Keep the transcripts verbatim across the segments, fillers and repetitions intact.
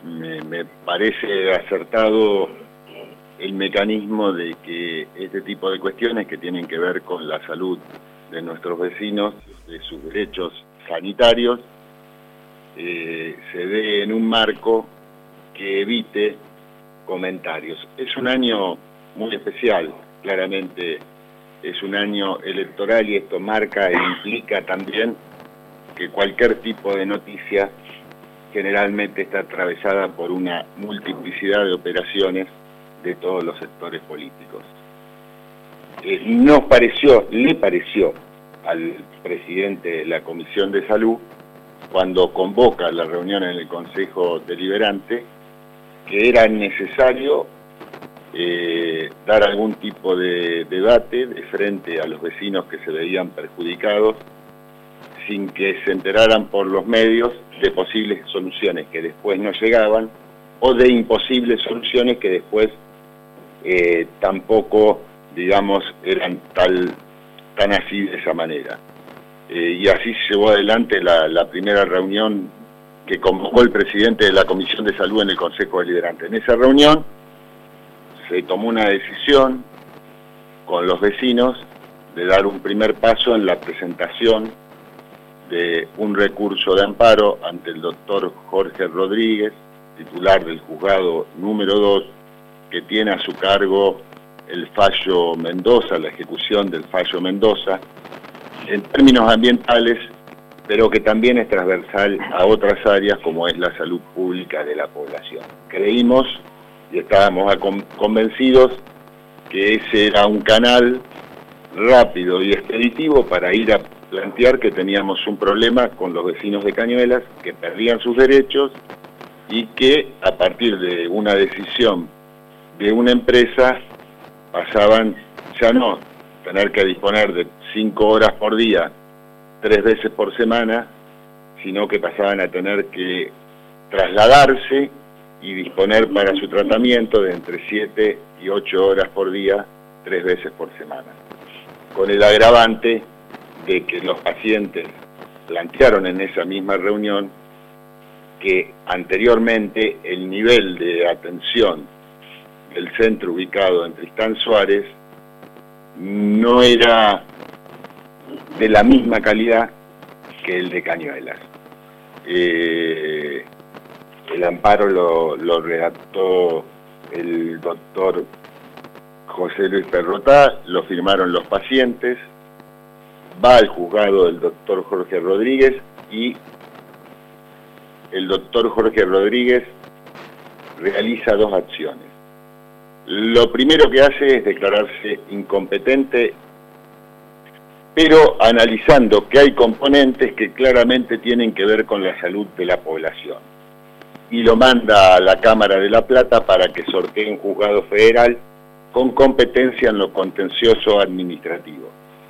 me, me parece acertado el mecanismo de que este tipo de cuestiones que tienen que ver con la salud de nuestros vecinos, de sus derechos sanitarios, eh, se dé en un marco que evite comentarios. Es un año muy especial, claramente es un año electoral y esto marca e implica también que cualquier tipo de noticia generalmente está atravesada por una multiplicidad de operaciones de todos los sectores políticos. Eh, nos pareció, le pareció al presidente de la Comisión de Salud, cuando convoca la reunión en el Consejo Deliberante, que era necesario eh, dar algún tipo de debate de frente a los vecinos que se veían perjudicados, sin que se enteraran por los medios de posibles soluciones que después no llegaban, o de imposibles soluciones que después eh, tampoco, digamos, eran tal, tan así de esa manera. Eh, y así se llevó adelante la, la primera reunión que convocó el presidente de la Comisión de Salud en el Consejo Deliberante. En esa reunión se tomó una decisión con los vecinos de dar un primer paso en la presentación de un recurso de amparo ante el doctor Jorge Rodríguez, titular del juzgado número dos, que tiene a su cargo el fallo Mendoza, la ejecución del fallo Mendoza, en términos ambientales, pero que también es transversal a otras áreas como es la salud pública de la población. Creímos y estábamos convencidos que ese era un canal rápido y expeditivo para ir a plantear que teníamos un problema con los vecinos de Cañuelas, que perdían sus derechos y que a partir de una decisión de una empresa pasaban ya no tener que disponer de cinco horas por día, tres veces por semana, sino que pasaban a tener que trasladarse y disponer para su tratamiento de entre siete y ocho horas por día, tres veces por semana. Con el agravante de que los pacientes plantearon en esa misma reunión que anteriormente el nivel de atención del centro ubicado en Tristán Suárez no era de la misma calidad que el de Cañuelas. Eh, el amparo lo, lo redactó el doctor José Luis Perrotá, lo firmaron los pacientes, va al juzgado del doctor Jorge Rodríguez y el doctor Jorge Rodríguez realiza dos acciones. Lo primero que hace es declararse incompetente, pero analizando que hay componentes que claramente tienen que ver con la salud de la población. Y lo manda a la Cámara de La Plata para que sortee un juzgado federal con competencia en lo contencioso administrativo.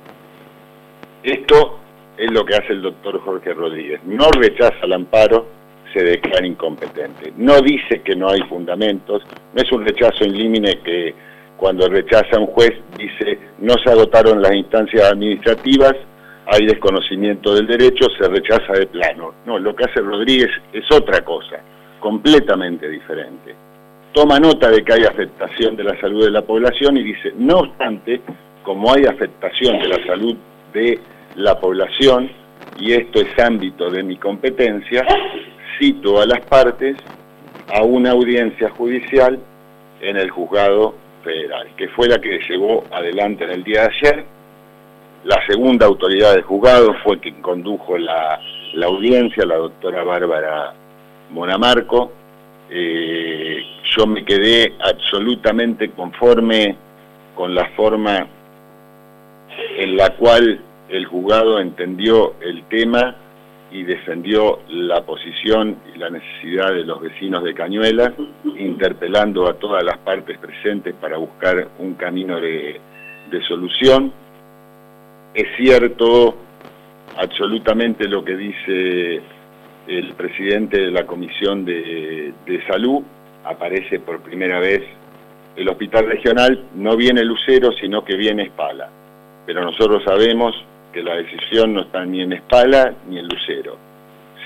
Esto es lo que hace el doctor Jorge Rodríguez. No rechaza el amparo, se declara incompetente. No dice que no hay fundamentos, no es un rechazo in limine que cuando rechaza un juez dice no se agotaron las instancias administrativas, hay desconocimiento del derecho, se rechaza de plano. No, lo que hace Rodríguez es otra cosa, completamente diferente. Toma nota de que hay afectación de la salud de la población y dice, no obstante, como hay afectación de la salud de la población, y esto es ámbito de mi competencia, cito a las partes a una audiencia judicial en el juzgado federal, que fue la que llevó adelante en el día de ayer. La segunda autoridad del juzgado fue quien condujo la, la audiencia, la doctora Bárbara Monamarco. Eh, yo me quedé absolutamente conforme con la forma en la cual el juzgado entendió el tema y defendió la posición y la necesidad de los vecinos de Cañuelas, interpelando a todas las partes presentes para buscar un camino de, de solución. Es cierto absolutamente lo que dice el presidente de la Comisión de, de Salud, aparece por primera vez el hospital regional, no viene Lucero, sino que viene Espala. Pero nosotros sabemos que la decisión no está ni en Espala ni en Lucero,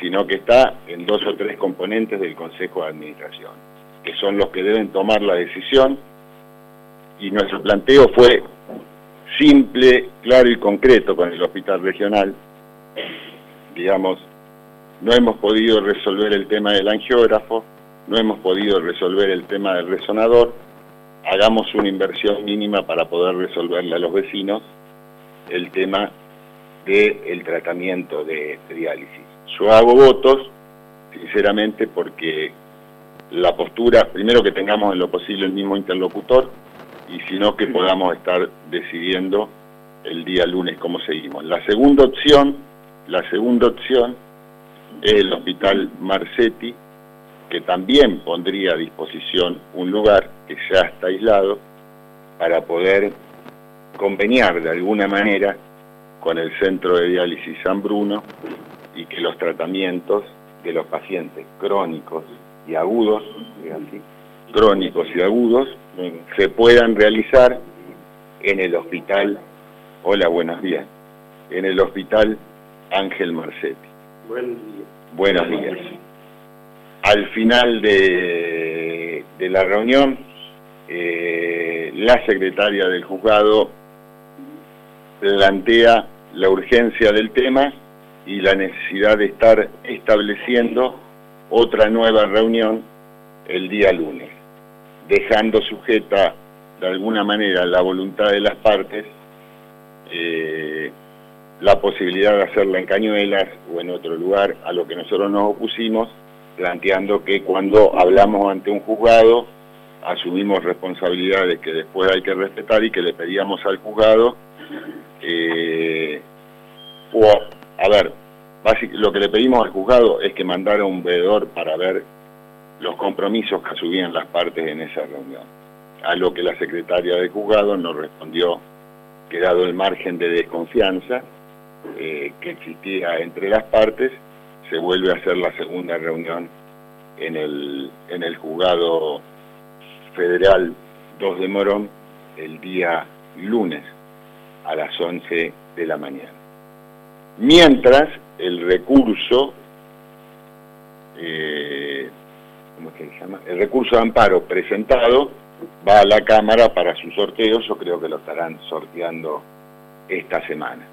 sino que está en dos o tres componentes del Consejo de Administración, que son los que deben tomar la decisión, y nuestro planteo fue simple, claro y concreto con el hospital regional. Digamos, no hemos podido resolver el tema del angiógrafo, no hemos podido resolver el tema del resonador, hagamos una inversión mínima para poder resolverle a los vecinos el tema del tratamiento de, de diálisis. Yo hago votos, sinceramente, porque la postura, primero que tengamos en lo posible el mismo interlocutor, y si no que podamos estar decidiendo el día lunes cómo seguimos. La segunda opción, la segunda opción es el Hospital Marcetti, que también pondría a disposición un lugar que ya está aislado para poder conveniar de alguna manera con el Centro de Diálisis San Bruno y que los tratamientos de los pacientes crónicos y agudos, así, crónicos y agudos, se puedan realizar en el hospital, hola, buenos días, en el Hospital Ángel Marcetti. Buen día. Buenos días. Al final de, de la reunión, eh, la secretaria del juzgado plantea la urgencia del tema y la necesidad de estar estableciendo otra nueva reunión el día lunes, dejando sujeta de alguna manera la voluntad de las partes, eh, la posibilidad de hacerla en Cañuelas o en otro lugar, a lo que nosotros nos opusimos, planteando que cuando hablamos ante un juzgado asumimos responsabilidades que después hay que respetar y que le pedíamos al juzgado, eh, o, a ver, lo que le pedimos al juzgado es que mandara un veedor para ver los compromisos que asumían las partes en esa reunión, a lo que la secretaria del juzgado nos respondió que, dado el margen de desconfianza eh, que existía entre las partes, se vuelve a hacer la segunda reunión en el, en el juzgado federal dos de Morón el día lunes a las once de la mañana. Mientras el recurso, eh, ¿cómo es que se llama? El recurso de amparo presentado va a la Cámara para su sorteo. Yo creo que lo estarán sorteando esta semana.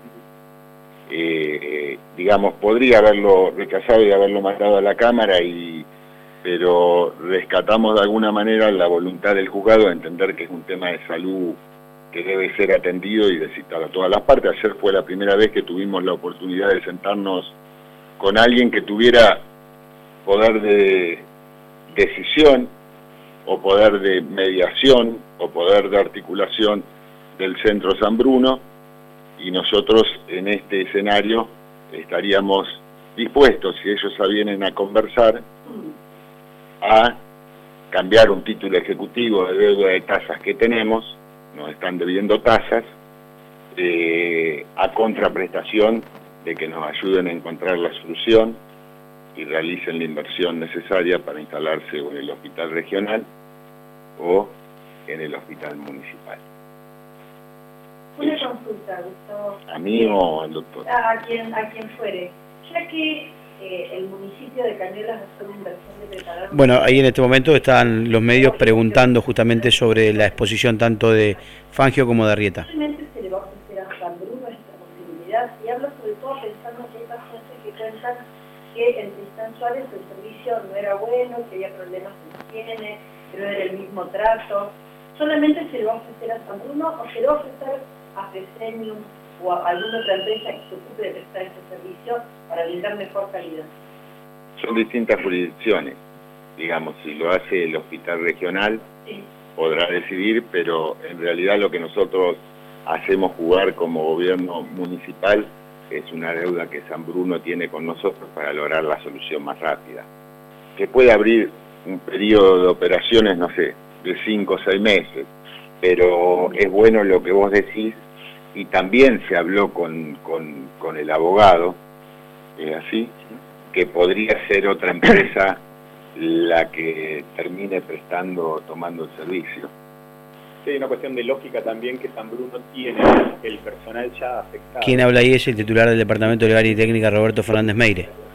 Eh, digamos, podría haberlo rechazado y haberlo mandado a la Cámara, y, pero rescatamos de alguna manera la voluntad del juzgado de entender que es un tema de salud que debe ser atendido y de citar a todas las partes. Ayer fue la primera vez que tuvimos la oportunidad de sentarnos con alguien que tuviera poder de decisión o poder de mediación o poder de articulación del Centro San Bruno, y nosotros en este escenario estaríamos dispuestos, si ellos vienen a conversar, a cambiar un título ejecutivo de deuda de tasas que tenemos, nos están debiendo tasas, eh, a contraprestación de que nos ayuden a encontrar la solución y realicen la inversión necesaria para instalarse o en el hospital regional o en el hospital municipal. Una consulta, Gustavo. ¿A mí o al doctor? A, a, quien, a quien fuere. Ya que eh, el municipio de Cañuelas va a hacer una inversión de preparar... Bueno, ahí en este momento están los medios preguntando justamente sobre la exposición tanto de Fangio como de Arrieta. ¿Realmente se le va a ofrecer a San Bruno esta posibilidad? Y hablo sobre todo pensando que hay pacientes que cuentan que en Tristán Suárez el servicio no era bueno, que había problemas en higiene, que no era el mismo trato. ¿Solamente se le va a ofrecer a San Bruno o se le va a ofrecer a Fresenium o a alguna otra empresa que se ocupe de prestar este servicio para brindar mejor calidad? Son distintas jurisdicciones. Digamos, si lo hace el hospital regional, sí, podrá decidir, pero en realidad lo que nosotros hacemos jugar como gobierno municipal es una deuda que San Bruno tiene con nosotros para lograr la solución más rápida. Se puede abrir un periodo de operaciones, no sé, de cinco o seis meses, pero es bueno lo que vos decís, y también se habló con, con, con el abogado, ¿es así? Que podría ser otra empresa la que termine prestando, tomando el servicio. Sí, una cuestión de lógica también, que San Bruno tiene el personal ya afectado. ¿Quién habla ahí? Es el titular del Departamento Legal y Técnica, Roberto Fernández Meire.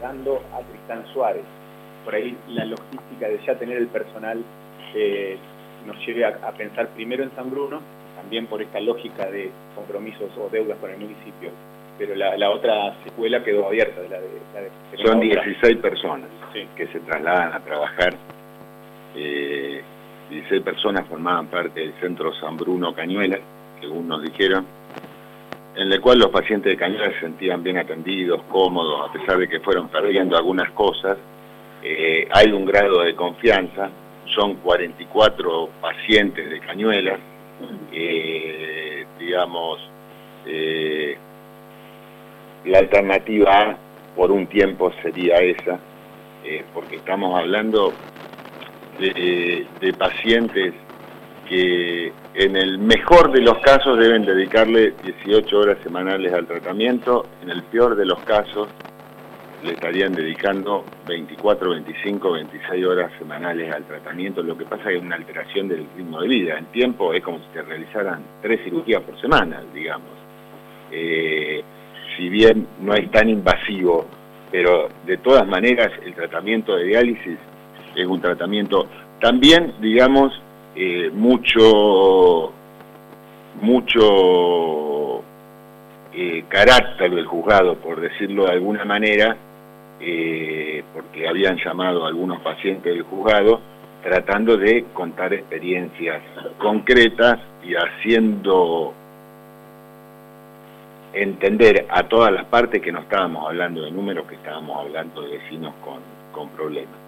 pasando a Tristán Suárez. Por ahí la logística de ya tener el personal eh, nos lleve a, a pensar primero en San Bruno, también por esta lógica de compromisos o deudas con el municipio, pero la, la otra secuela quedó abierta. De la de, la de, de Son la dieciséis personas sí. que se trasladan a trabajar. Eh, dieciséis personas formaban parte del centro San Bruno Cañuelas, según nos dijeron, en el cual los pacientes de Cañuelas se sentían bien atendidos, cómodos, a pesar de que fueron perdiendo algunas cosas. Eh, hay un grado de confianza, son cuarenta y cuatro pacientes de Cañuelas, eh, digamos, eh, la alternativa A por un tiempo sería esa, eh, porque estamos hablando de, de pacientes que en el mejor de los casos deben dedicarle dieciocho horas semanales al tratamiento, en el peor de los casos le estarían dedicando veinticuatro, veinticinco, veintiséis horas semanales al tratamiento. Lo que pasa es que hay una alteración del ritmo de vida. En tiempo es como si se realizaran tres cirugías por semana, digamos. Eh, si bien no es tan invasivo, pero de todas maneras el tratamiento de diálisis es un tratamiento también, digamos, eh, mucho, mucho eh, carácter del juzgado, por decirlo de alguna manera, eh, porque habían llamado a algunos pacientes del juzgado tratando de contar experiencias concretas y haciendo entender a todas las partes que no estábamos hablando de números, que estábamos hablando de vecinos con, con problemas.